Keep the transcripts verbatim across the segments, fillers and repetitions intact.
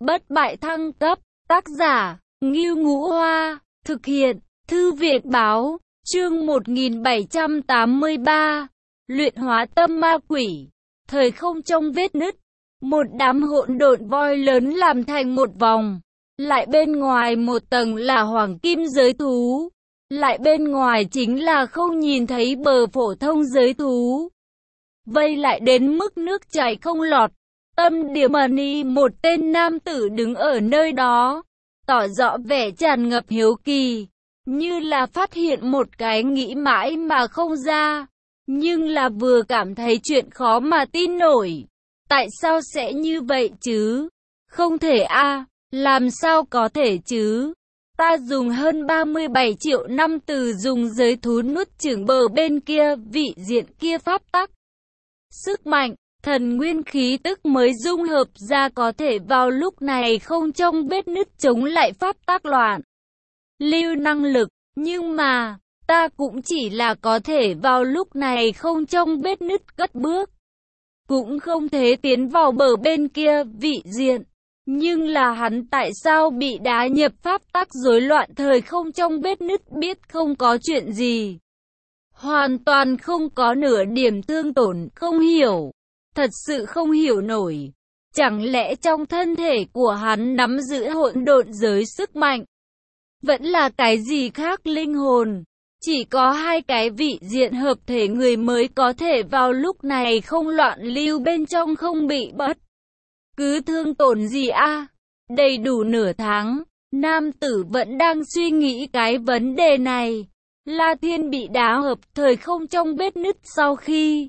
Bất bại thăng cấp, tác giả, Ngưu Ngũ Hoa, thực hiện, Thư viện báo, chương một nghìn bảy trăm tám mươi ba, luyện hóa tâm ma quỷ, thời không trong vết nứt, một đám hỗn độn voi lớn làm thành một vòng, lại bên ngoài một tầng là hoàng kim giới thú, lại bên ngoài chính là không nhìn thấy bờ phổ thông giới thú. Vây lại đến mức nước chảy không lọt. Tâm Điểm Mani, một tên nam tử đứng ở nơi đó, tỏ rõ vẻ tràn ngập hiếu kỳ, như là phát hiện một cái nghĩ mãi mà không ra, nhưng là vừa cảm thấy chuyện khó mà tin nổi. Tại sao sẽ như vậy chứ? Không thể a, à, làm sao có thể chứ? Ta dùng hơn ba mươi bảy triệu năm từ dùng giới thú nuốt chửng bờ bên kia vị diện kia pháp tắc. Sức mạnh, thần nguyên khí tức mới dung hợp ra có thể vào lúc này không trong vết nứt chống lại pháp tắc loạn. Lưu năng lực, nhưng mà, ta cũng chỉ là có thể vào lúc này không trong vết nứt cất bước. Cũng không thể tiến vào bờ bên kia vị diện. Nhưng là hắn tại sao bị đá nhập pháp tắc rối loạn thời không trong vết nứt biết không có chuyện gì. Hoàn toàn không có nửa điểm thương tổn, không hiểu. Thật sự không hiểu nổi. Chẳng lẽ trong thân thể của hắn nắm giữ hỗn độn giới sức mạnh? Vẫn là cái gì khác linh hồn? Chỉ có hai cái vị diện hợp thể người mới có thể vào lúc này không loạn lưu bên trong không bị bất cứ thương tổn gì a? À? Đầy đủ nửa tháng, nam tử vẫn đang suy nghĩ cái vấn đề này. La Thiên bị đá hợp thời không trong vết nứt sau khi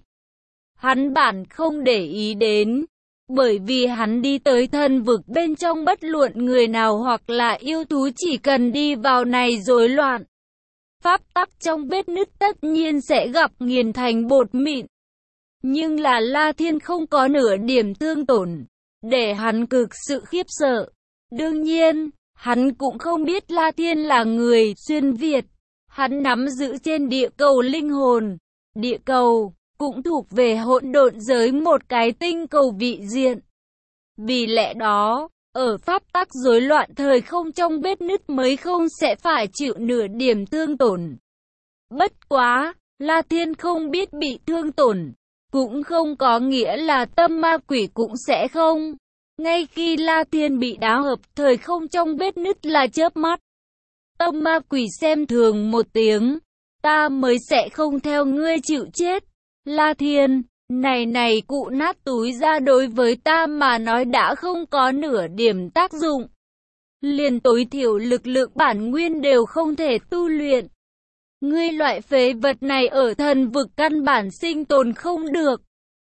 hắn bản không để ý đến, bởi vì hắn đi tới thần vực bên trong bất luận người nào hoặc là yêu thú chỉ cần đi vào này rối loạn. Pháp tắc trong vết nứt tất nhiên sẽ gặp nghiền thành bột mịn. Nhưng là La Thiên không có nửa điểm thương tổn, để hắn cực sự khiếp sợ. Đương nhiên, hắn cũng không biết La Thiên là người xuyên Việt. Hắn nắm giữ trên địa cầu linh hồn. Địa cầu cũng thuộc về hỗn độn giới một cái tinh cầu vị diện. Vì lẽ đó, ở pháp tắc rối loạn thời không trong vết nứt mới không sẽ phải chịu nửa điểm thương tổn. Bất quá, La Thiên không biết bị thương tổn, cũng không có nghĩa là tâm ma quỷ cũng sẽ không. Ngay khi La Thiên bị đá hợp thời không trong vết nứt là chớp mắt. Tâm ma quỷ xem thường một tiếng, ta mới sẽ không theo ngươi chịu chết. La Thiên, này này cụ nát túi ra đối với ta mà nói đã không có nửa điểm tác dụng. Liền tối thiểu lực lượng bản nguyên đều không thể tu luyện. Ngươi loại phế vật này ở thần vực căn bản sinh tồn không được.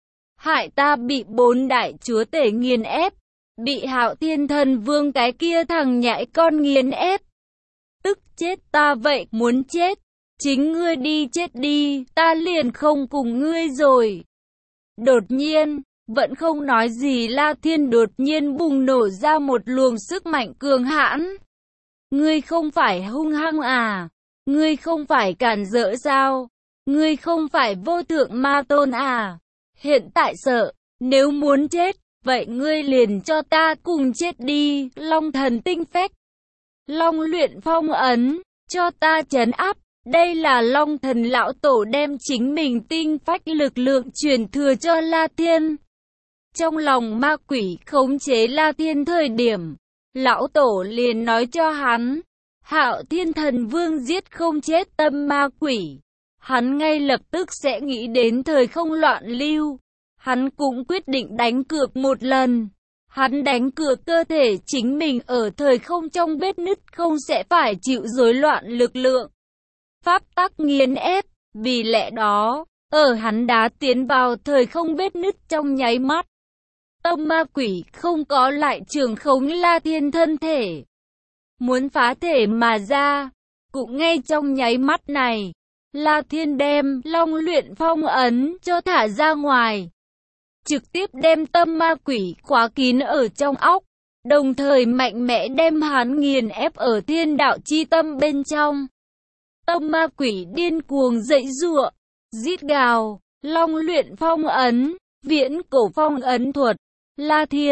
Hại ta bị bốn đại chúa tể nghiền ép, bị Hạo Thiên Thần Vương cái kia thằng nhãi con nghiền ép. Tức chết ta vậy, muốn chết, chính ngươi đi chết đi, ta liền không cùng ngươi rồi. Đột nhiên, vẫn không nói gì La Thiên đột nhiên bùng nổ ra một luồng sức mạnh cường hãn. Ngươi không phải hung hăng à? Ngươi không phải cản rỡ sao? Ngươi không phải vô thượng ma tôn à? Hiện tại sợ, nếu muốn chết, vậy ngươi liền cho ta cùng chết đi, Long Thần Tinh Phách. Long luyện phong ấn, cho ta trấn áp. Đây là Long Thần Lão Tổ đem chính mình tinh phách lực lượng truyền thừa cho La Thiên. Trong lòng ma quỷ khống chế La Thiên thời điểm, Lão Tổ liền nói cho hắn, Hạo Thiên Thần Vương giết không chết tâm ma quỷ. Hắn ngay lập tức sẽ nghĩ đến thời không loạn lưu. Hắn cũng quyết định đánh cược một lần. Hắn đánh cược cơ thể chính mình ở thời không trong vết nứt không sẽ phải chịu rối loạn lực lượng. Pháp tắc nghiền ép, vì lẽ đó, ở hắn đá tiến vào thời không vết nứt trong nháy mắt. Tâm ma quỷ không có lại trường khống La Thiên thân thể. Muốn phá thể mà ra, cũng ngay trong nháy mắt này, La Thiên đem Long luyện phong ấn cho thả ra ngoài. Trực tiếp đem tâm ma quỷ khóa kín ở trong óc, đồng thời mạnh mẽ đem hắn nghiền ép ở thiên đạo chi tâm bên trong. Tâm ma quỷ điên cuồng dậy giụa, rít gào, Long luyện phong ấn, viễn cổ phong ấn thuật. La Thiên,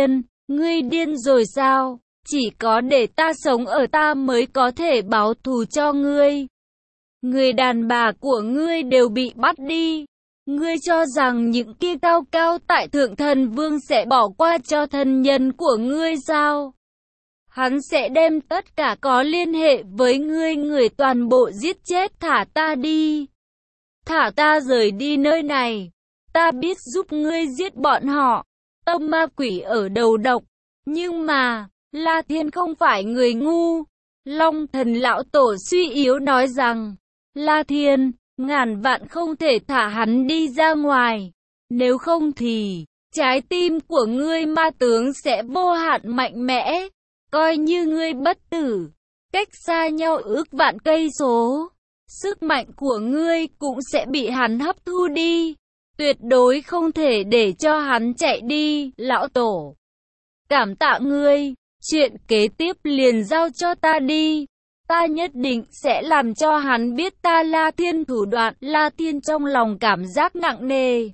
Ngươi điên rồi sao? Chỉ có để ta sống ở ta mới có thể báo thù cho ngươi. Người đàn bà của ngươi đều bị bắt đi. Ngươi cho rằng những kia cao cao tại thượng thần vương sẽ bỏ qua cho thân nhân của ngươi sao? Hắn sẽ đem tất cả có liên hệ với ngươi người toàn bộ giết chết. Thả ta đi. Thả ta rời đi nơi này. Ta biết giúp ngươi giết bọn họ. Tâm ma quỷ ở đầu độc. Nhưng mà, La Thiên không phải người ngu. Long thần lão tổ suy yếu nói rằng, La Thiên, ngàn vạn không thể thả hắn đi ra ngoài. Nếu không thì, trái tim của ngươi ma tướng sẽ vô hạn mạnh mẽ. Coi như ngươi bất tử, cách xa nhau ước vạn cây số. Sức mạnh của ngươi cũng sẽ bị hắn hấp thu đi. Tuyệt đối không thể để cho hắn chạy đi, lão tổ. Cảm tạ ngươi, chuyện kế tiếp liền giao cho ta đi. Ta nhất định sẽ làm cho hắn biết ta La Thiên thủ đoạn. La Thiên trong lòng cảm giác nặng nề.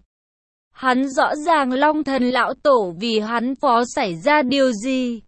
Hắn rõ ràng Long thần lão tổ vì hắn phó xảy ra điều gì.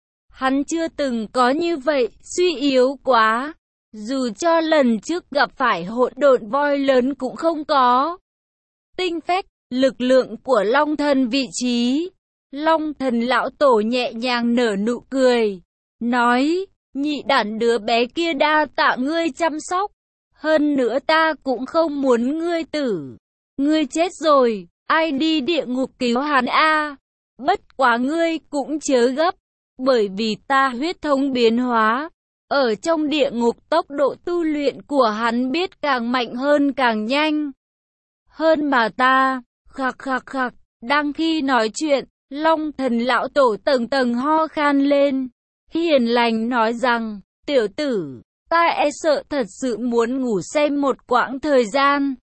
Hắn chưa từng có như vậy, suy yếu quá. Dù cho lần trước gặp phải hỗn độn voi lớn cũng không có. Tinh phách, lực lượng của Long thần vị trí. Long thần lão tổ nhẹ nhàng nở nụ cười. Nói, nhị đản đứa bé kia đa tạ ngươi chăm sóc. Hơn nữa ta cũng không muốn ngươi tử. Ngươi chết rồi, ai đi địa ngục cứu hắn a? Bất quá ngươi cũng chớ gấp. Bởi vì ta huyết thống biến hóa. Ở trong địa ngục tốc độ tu luyện của hắn biết càng mạnh hơn càng nhanh. Hơn mà ta, khạc khạc khạc, đang khi nói chuyện, Long thần lão tổ tầng tầng ho khan lên. Hiền lành nói rằng, tiểu tử, ta e sợ thật sự muốn ngủ xem một quãng thời gian.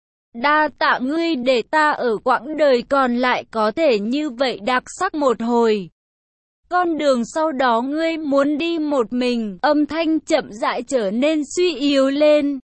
Đa tạ ngươi để ta ở quãng đời còn lại có thể như vậy đặc sắc một hồi. Con đường sau đó ngươi muốn đi một mình, âm thanh chậm rãi trở nên suy yếu lên.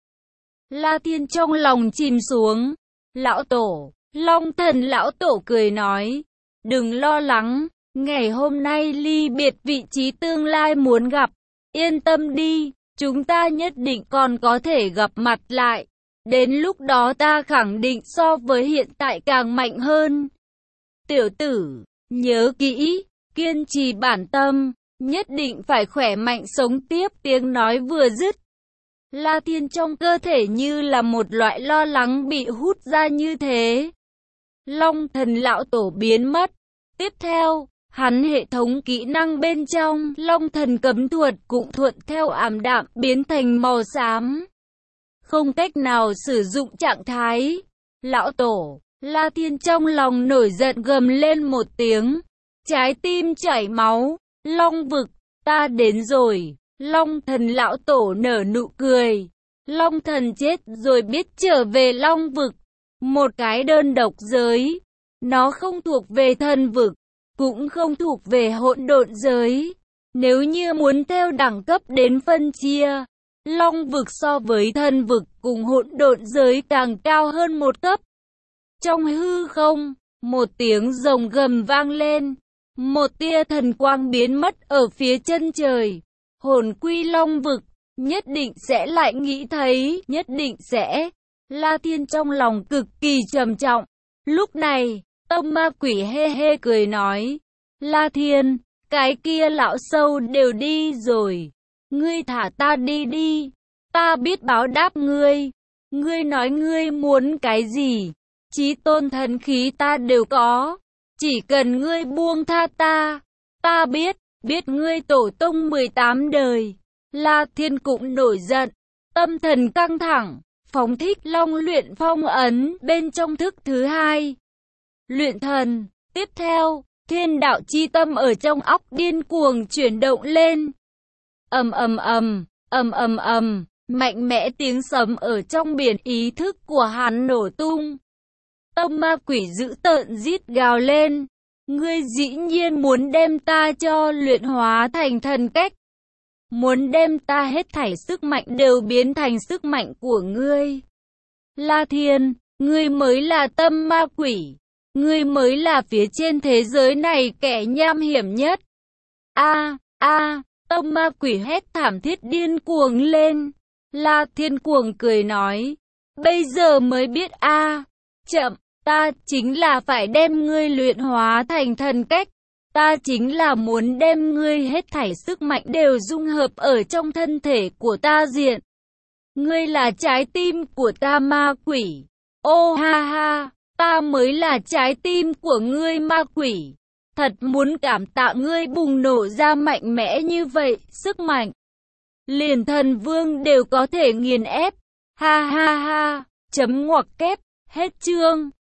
La Thiên trong lòng chìm xuống. Lão tổ, Long thần lão tổ cười nói, đừng lo lắng, ngày hôm nay ly biệt vị trí tương lai muốn gặp. Yên tâm đi, chúng ta nhất định còn có thể gặp mặt lại. Đến lúc đó ta khẳng định so với hiện tại càng mạnh hơn. Tiểu tử, nhớ kỹ. Kiên trì bản tâm, nhất định phải khỏe mạnh sống tiếp. Tiếng nói vừa dứt, La Thiên trong cơ thể như là một loại lo lắng bị hút ra như thế. Long thần lão tổ biến mất. Tiếp theo, hắn hệ thống kỹ năng bên trong Long thần cấm thuật cũng thuận theo ảm đạm biến thành màu xám. Không cách nào sử dụng trạng thái. Lão tổ, La Thiên trong lòng nổi giận gầm lên một tiếng. Trái tim chảy máu, Long vực, ta đến rồi. Long thần lão tổ nở nụ cười. Long thần chết rồi biết trở về Long vực. Một cái đơn độc giới. Nó không thuộc về thần vực, cũng không thuộc về hỗn độn giới. Nếu như muốn theo đẳng cấp đến phân chia, Long vực so với thần vực cùng hỗn độn giới càng cao hơn một cấp. Trong hư không, một tiếng rồng gầm vang lên. Một tia thần quang biến mất ở phía chân trời. Hồn quy Long vực, nhất định sẽ lại nghĩ thấy, nhất định sẽ. La Thiên trong lòng cực kỳ trầm trọng. Lúc này, tâm ma quỷ hê hê cười nói, La Thiên, cái kia lão sâu đều đi rồi. Ngươi thả ta đi đi, ta biết báo đáp ngươi. Ngươi nói ngươi muốn cái gì, chí tôn thần khí ta đều có. Chỉ cần ngươi buông tha ta, ta biết, biết ngươi tổ tông mười tám đời. La Thiên cũng nổi giận, tâm thần căng thẳng, phóng thích long luyện phong ấn bên trong thức thứ hai. Luyện thần, tiếp theo, thiên đạo chi tâm ở trong óc điên cuồng chuyển động lên. Ầm ầm ầm, ầm ầm ầm, mạnh mẽ tiếng sấm ở trong biển ý thức của hắn nổ tung. Tâm ma quỷ dữ tợn rít gào lên. Ngươi dĩ nhiên muốn đem ta cho luyện hóa thành thần cách. Muốn đem ta hết thảy sức mạnh đều biến thành sức mạnh của ngươi. La Thiên, ngươi mới là tâm ma quỷ. Ngươi mới là phía trên thế giới này kẻ nham hiểm nhất. A, a, tâm ma quỷ hét thảm thiết điên cuồng lên. La Thiên cuồng cười nói, bây giờ mới biết a, à, chậm, ta chính là phải đem ngươi luyện hóa thành thần cách. Ta chính là muốn đem ngươi hết thảy sức mạnh đều dung hợp ở trong thân thể của ta diện. Ngươi là trái tim của ta ma quỷ. Ô ha ha, ta mới là trái tim của ngươi ma quỷ. Thật muốn cảm tạ ngươi bùng nổ ra mạnh mẽ như vậy, sức mạnh. Liền thần vương đều có thể nghiền ép. Ha ha ha, chấm ngoặc kép, hết chương.